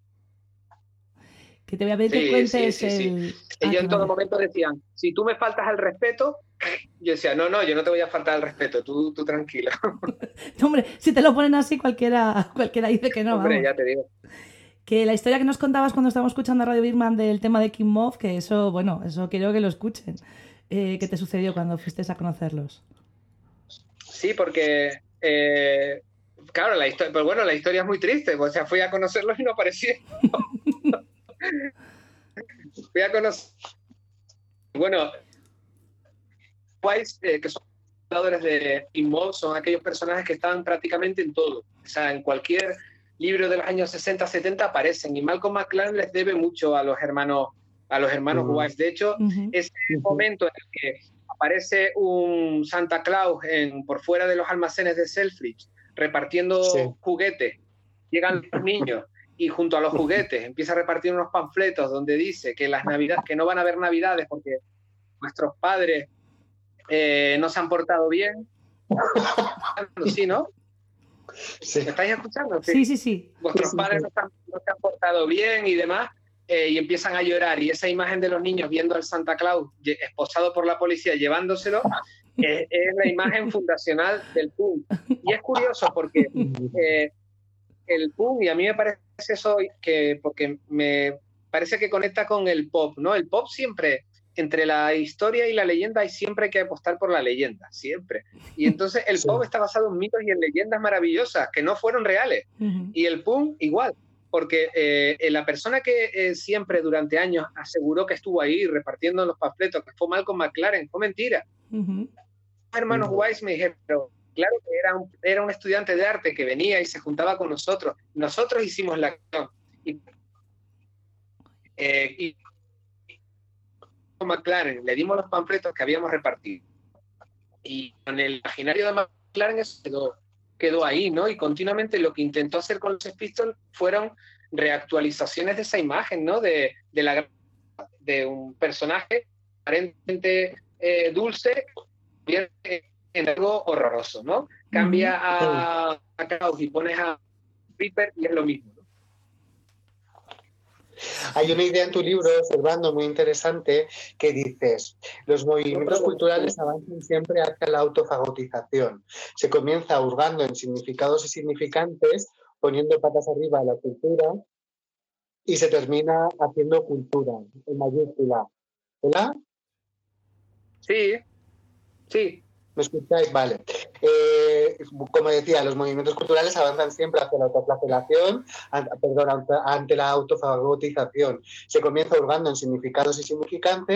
Que te voy a pedir sí, que cuentes sí, sí, el... Sí. Ellos ah, en todo vale. momento decían, si tú me faltas al respeto, yo decía, no, no, yo no te voy a faltar al respeto, tú, tú tranquila. Hombre, si te lo ponen así, cualquiera, cualquiera dice que no. Hombre, vamos. ya te digo. Que la historia que nos contabas cuando estábamos escuchando a Radio Birman del tema de King Moth, que eso, bueno, eso quiero que lo escuchen. Eh, ¿Qué te sucedió cuando fuiste a conocerlos? Sí, porque, eh, claro, la historia, pues bueno, la historia es muy triste, o sea, fui a conocerlos y no aparecieron. Fui a conocer, bueno, Wise, eh, que son fundadores de King Moth, son aquellos personajes que estaban prácticamente en todo, o sea, en cualquier libro de los años sesenta, setenta aparecen, y Malcolm McLaren les debe mucho a los hermanos a los hermanos uh-huh. Wise. De hecho, uh-huh. ese uh-huh. momento en el que aparece un Santa Claus en, por fuera de los almacenes de Selfridge repartiendo sí. juguetes, llegan los niños y junto a los juguetes empieza a repartir unos panfletos donde dice que las navidades, que no van a haber navidades porque nuestros padres eh, no se han portado bien. Sí, ¿no? Sí. ¿Me estáis escuchando? Sí, sí, sí. sí. Vuestros sí, padres sí. No, se han, no se han portado bien y demás. Eh, y empiezan a llorar, y esa imagen de los niños viendo al Santa Claus esposado por la policía llevándoselo es, es la imagen fundacional del punk. Y es curioso porque eh, el punk, y a mí me parece eso que porque me parece que conecta con el pop, ¿no? El pop siempre, entre la historia y la leyenda, hay siempre que apostar por la leyenda, siempre. Y entonces el sí. pop está basado en mitos y en leyendas maravillosas que no fueron reales. Uh-huh. Y el punk igual. Porque eh, la persona que eh, siempre durante años aseguró que estuvo ahí repartiendo los panfletos, que fue Malcolm McLaren, fue mentira. Uh-huh. Los hermanos uh-huh. Wise me dijeron, claro que era un, era un estudiante de arte que venía y se juntaba con nosotros. Nosotros hicimos la acción. Y, eh, y McLaren le dimos los panfletos que habíamos repartido. Y en el imaginario de McLaren eso quedó. quedó ahí, ¿no? Y continuamente lo que intentó hacer con los Sex Pistols fueron reactualizaciones de esa imagen, ¿no? De, de, la, de un personaje aparentemente eh, dulce en algo horroroso, ¿no? Cambia a, a Klaus y pones a Reaper y es lo mismo, ¿no? Hay una idea en tu libro, Servando, muy interesante, que dices, los movimientos culturales avanzan siempre hacia la autofagotización. Se comienza hurgando en significados y significantes, poniendo patas arriba a la cultura, y se termina haciendo cultura, en mayúscula. ¿Verdad? Sí, sí. ¿Me escucháis? Vale. Eh, como decía, los movimientos culturales avanzan siempre hacia la autoflagelación, perdón, ante la autofagotización. Se comienza hurgando en significados y significantes,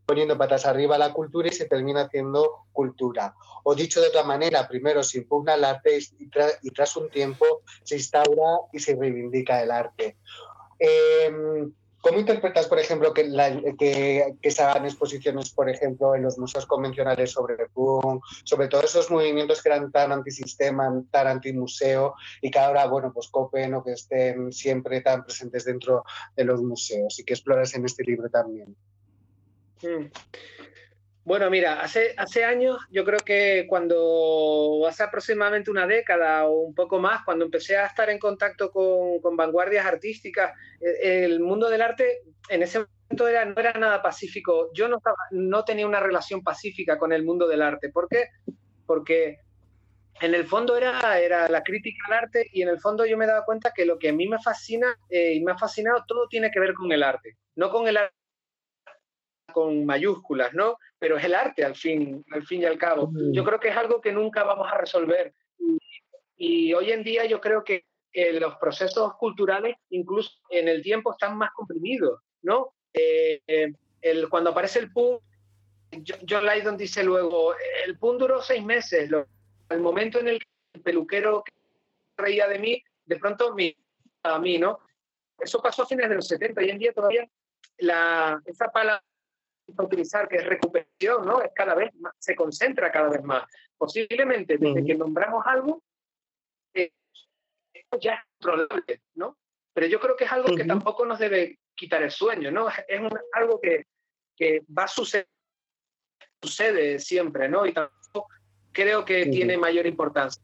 poniendo patas arriba la cultura y se termina haciendo cultura. O dicho de otra manera, primero se impugna el arte y, tra y tras un tiempo se instaura y se reivindica el arte. Eh, ¿Cómo interpretas, por ejemplo, que, la, que, que se hagan exposiciones, por ejemplo, en los museos convencionales sobre punk, sobre todos esos movimientos que eran tan antisistema, tan antimuseo y que ahora, bueno, pues copen o que estén siempre tan presentes dentro de los museos y que exploras en este libro también? Mm. Bueno, mira, hace, hace años, yo creo que cuando, hace aproximadamente una década o un poco más, cuando empecé a estar en contacto con, con vanguardias artísticas, el mundo del arte en ese momento era, no era nada pacífico. Yo no, estaba, no tenía una relación pacífica con el mundo del arte. ¿Por qué? Porque en el fondo era, era la crítica al arte y en el fondo yo me daba cuenta que lo que a mí me fascina eh, y me ha fascinado, todo tiene que ver con el arte, no con el arte con mayúsculas, ¿no? Pero es el arte al fin, al fin y al cabo. Yo creo que es algo que nunca vamos a resolver. Y, y hoy en día yo creo que eh, los procesos culturales, incluso en el tiempo, están más comprimidos, ¿no? Eh, eh, el, cuando aparece el punk, John Lydon dice luego, el punk duró seis meses. Lo, el momento en el que el peluquero reía de mí, de pronto me, a mí, ¿no? Eso pasó a fines de los setenta. Hoy en día todavía la, esa palabra utilizar, que es recuperación, ¿no? Es cada vez más, se concentra cada vez más. Posiblemente desde que nombramos algo, eh, ya es controlable, ¿no? Pero yo creo que es algo que tampoco nos debe quitar el sueño, ¿no? Es un, algo que, que va a suceder, sucede siempre, ¿no? Y tampoco creo que uh-huh. tiene mayor importancia.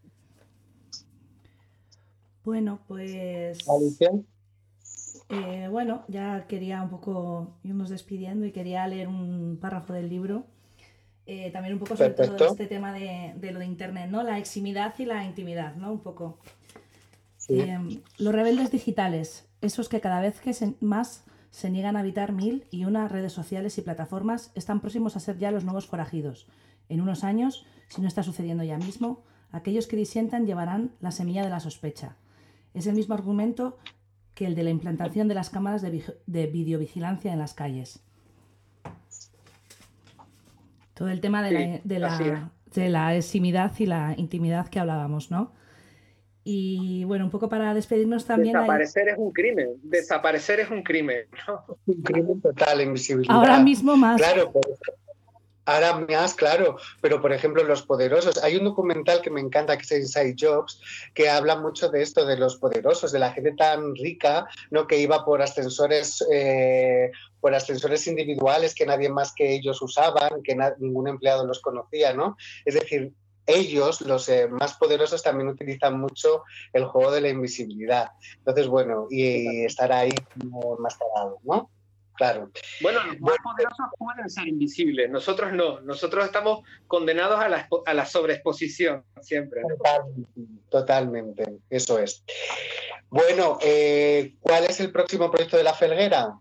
Bueno, pues... ¿Alicia? Eh, bueno, ya quería un poco irnos despidiendo y quería leer un párrafo del libro. Eh, también un poco sobre Perfecto. todo este tema de, de lo de Internet, ¿no? La eximidad y la intimidad, ¿no? Un poco. Sí. Eh, los rebeldes digitales, esos que cada vez que se, más se niegan a habitar mil y una redes sociales y plataformas, están próximos a ser ya los nuevos forajidos. En unos años, si no está sucediendo ya mismo, aquellos que disientan llevarán la semilla de la sospecha. Es el mismo argumento que el de la implantación de las cámaras de, de videovigilancia en las calles. Todo el tema de, sí, la, de, la, de la eximidad y la intimidad que hablábamos, ¿no? Y bueno, un poco para despedirnos también... Desaparecer hay... es un crimen, desaparecer es un crimen, ¿no? Un crimen total, invisibilidad. Ahora mismo más. Claro, pues... Ahora más, claro, pero por ejemplo los poderosos, hay un documental que me encanta que es Inside Jobs, que habla mucho de esto, de los poderosos, de la gente tan rica, ¿no? Que iba por ascensores, eh, por ascensores individuales que nadie más que ellos usaban, que ningún empleado los conocía, ¿no? Es decir, ellos, los eh, más poderosos, también utilizan mucho el juego de la invisibilidad. Entonces, bueno, y estar ahí como enmascarados, ¿no? Claro. Bueno, los más poderosos pueden ser invisibles, nosotros no, nosotros estamos condenados a la, a la sobreexposición siempre, ¿no? Totalmente, totalmente, eso es. Bueno, eh, ¿cuál es el próximo proyecto de La Felguera?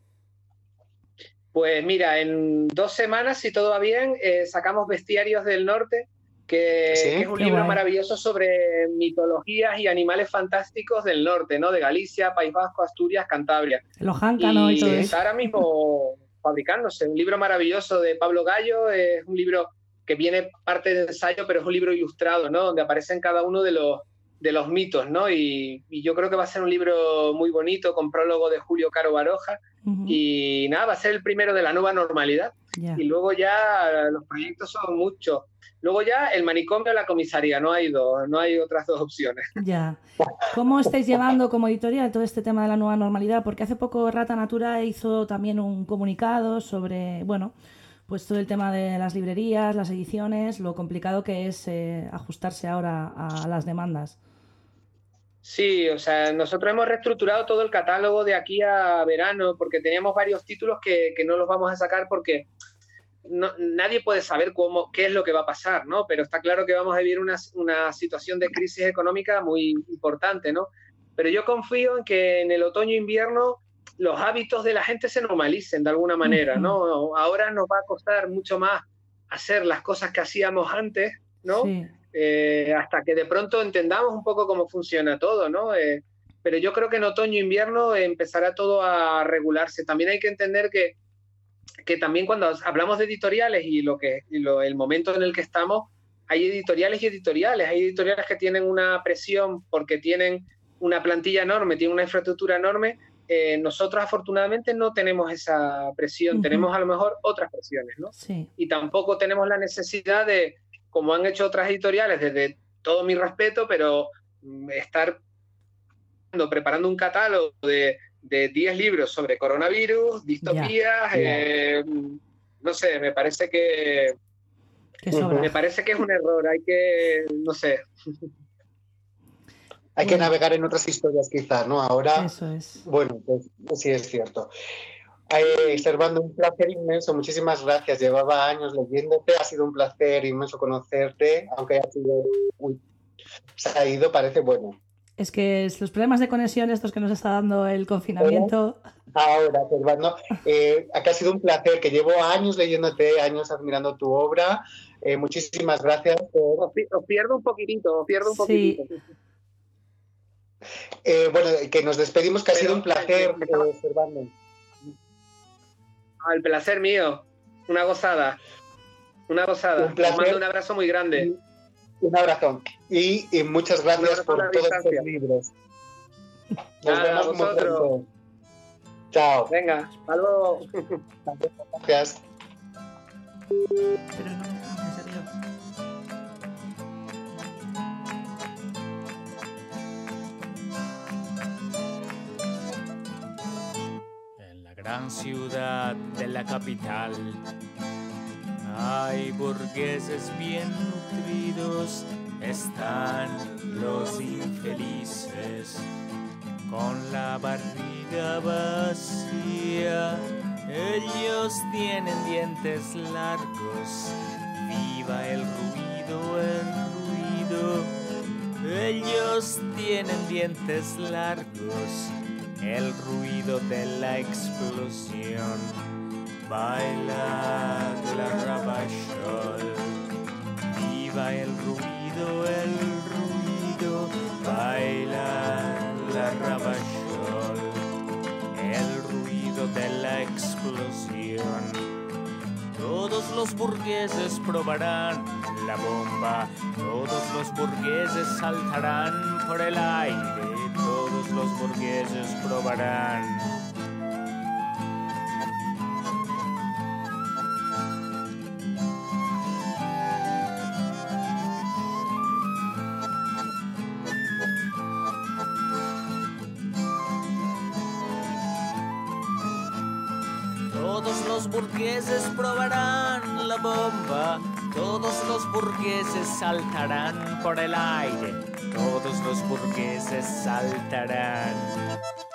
Pues mira, en dos semanas, si todo va bien, eh, sacamos Bestiarios del Norte, que, ¿Sí? que es un Qué libro guay. maravilloso sobre mitologías y animales fantásticos del norte, ¿no? De Galicia, País Vasco, Asturias, Cantabria. Los Jáncano y, y todo está eso. ahora mismo fabricándose. Un libro maravilloso de Pablo Gallo, es un libro que viene parte de ensayo, pero es un libro ilustrado, ¿no? Donde aparecen cada uno de los, de los mitos, ¿no? Y, y yo creo que va a ser un libro muy bonito, con prólogo de Julio Caro Baroja. Uh-huh. Y nada, va a ser el primero de la nueva normalidad. Yeah. Y luego ya los proyectos son muchos. Luego ya el manicomio o la comisaría, no hay dos, no hay otras dos opciones. Ya. ¿Cómo estáis llevando como editorial todo este tema de la nueva normalidad? Porque hace poco Rata Natura hizo también un comunicado sobre, bueno, pues todo el tema de las librerías, las ediciones, lo complicado que es eh, ajustarse ahora a las demandas. Sí, o sea, nosotros hemos reestructurado todo el catálogo de aquí a verano porque teníamos varios títulos que, que no los vamos a sacar porque no, nadie puede saber cómo, qué es lo que va a pasar, ¿no? Pero está claro que vamos a vivir una, una situación de crisis económica muy importante, ¿no? Pero yo confío en que en el otoño-invierno los hábitos de la gente se normalicen de alguna manera, ¿no? Ahora nos va a costar mucho más hacer las cosas que hacíamos antes, ¿no? Sí. Eh, hasta que de pronto entendamos un poco cómo funciona todo, ¿no? Eh, pero yo creo que en otoño-invierno empezará todo a regularse. También hay que entender que que también cuando hablamos de editoriales y, lo que, y lo, el momento en el que estamos, hay editoriales y editoriales. Hay editoriales que tienen una presión porque tienen una plantilla enorme, tienen una infraestructura enorme. Eh, nosotros afortunadamente no tenemos esa presión, uh-huh. tenemos a lo mejor otras presiones, ¿no? Sí. Y tampoco tenemos la necesidad de, como han hecho otras editoriales, desde todo mi respeto, pero estar preparando un catálogo de, de diez libros sobre coronavirus, distopías, yeah. Yeah. Eh, no sé, me parece que me parece que es un error, hay que, no sé. Hay que navegar en otras historias quizás, ¿no? Ahora, eso es. Bueno, pues, pues sí es cierto. Eh, Servando, un placer inmenso, muchísimas gracias. Llevaba años leyéndote, ha sido un placer inmenso conocerte, aunque ha sido, uy, se ha ido, parece bueno. Es que los problemas de conexión estos que nos está dando el confinamiento. Ahora, Servando, eh, que ha sido un placer, que llevo años leyéndote, años admirando tu obra. Eh, muchísimas gracias. Por... Os, os pierdo un poquitito, os pierdo un poquitito. Sí. Eh, bueno, que nos despedimos, que ha Pero, sido un placer, eh, Servando. El placer mío, una gozada, una gozada. Un placer. Os mando un abrazo muy grande. Un abrazo. Y, y muchas gracias por todos distancia. Estos libros. Nos Nada, vemos a vosotros. Muy pronto. Chao. Venga, hasta luego. Gracias. Pero no, en serio. Gran ciudad de la capital, hay burgueses bien nutridos, están los infelices con la barriga vacía. Ellos tienen dientes largos, viva el ruido, el ruido. Ellos tienen dientes largos, el ruido de la explosión. Baila la Ravachol, viva el ruido, el ruido. Baila la Ravachol, el ruido de la explosión. Todos los burgueses probarán la bomba, todos los burgueses saltarán por el aire, todos los burgueses probarán. Todos los burgueses probarán la bomba, todos los burgueses saltarán por el aire, todos los burgueses saltarán.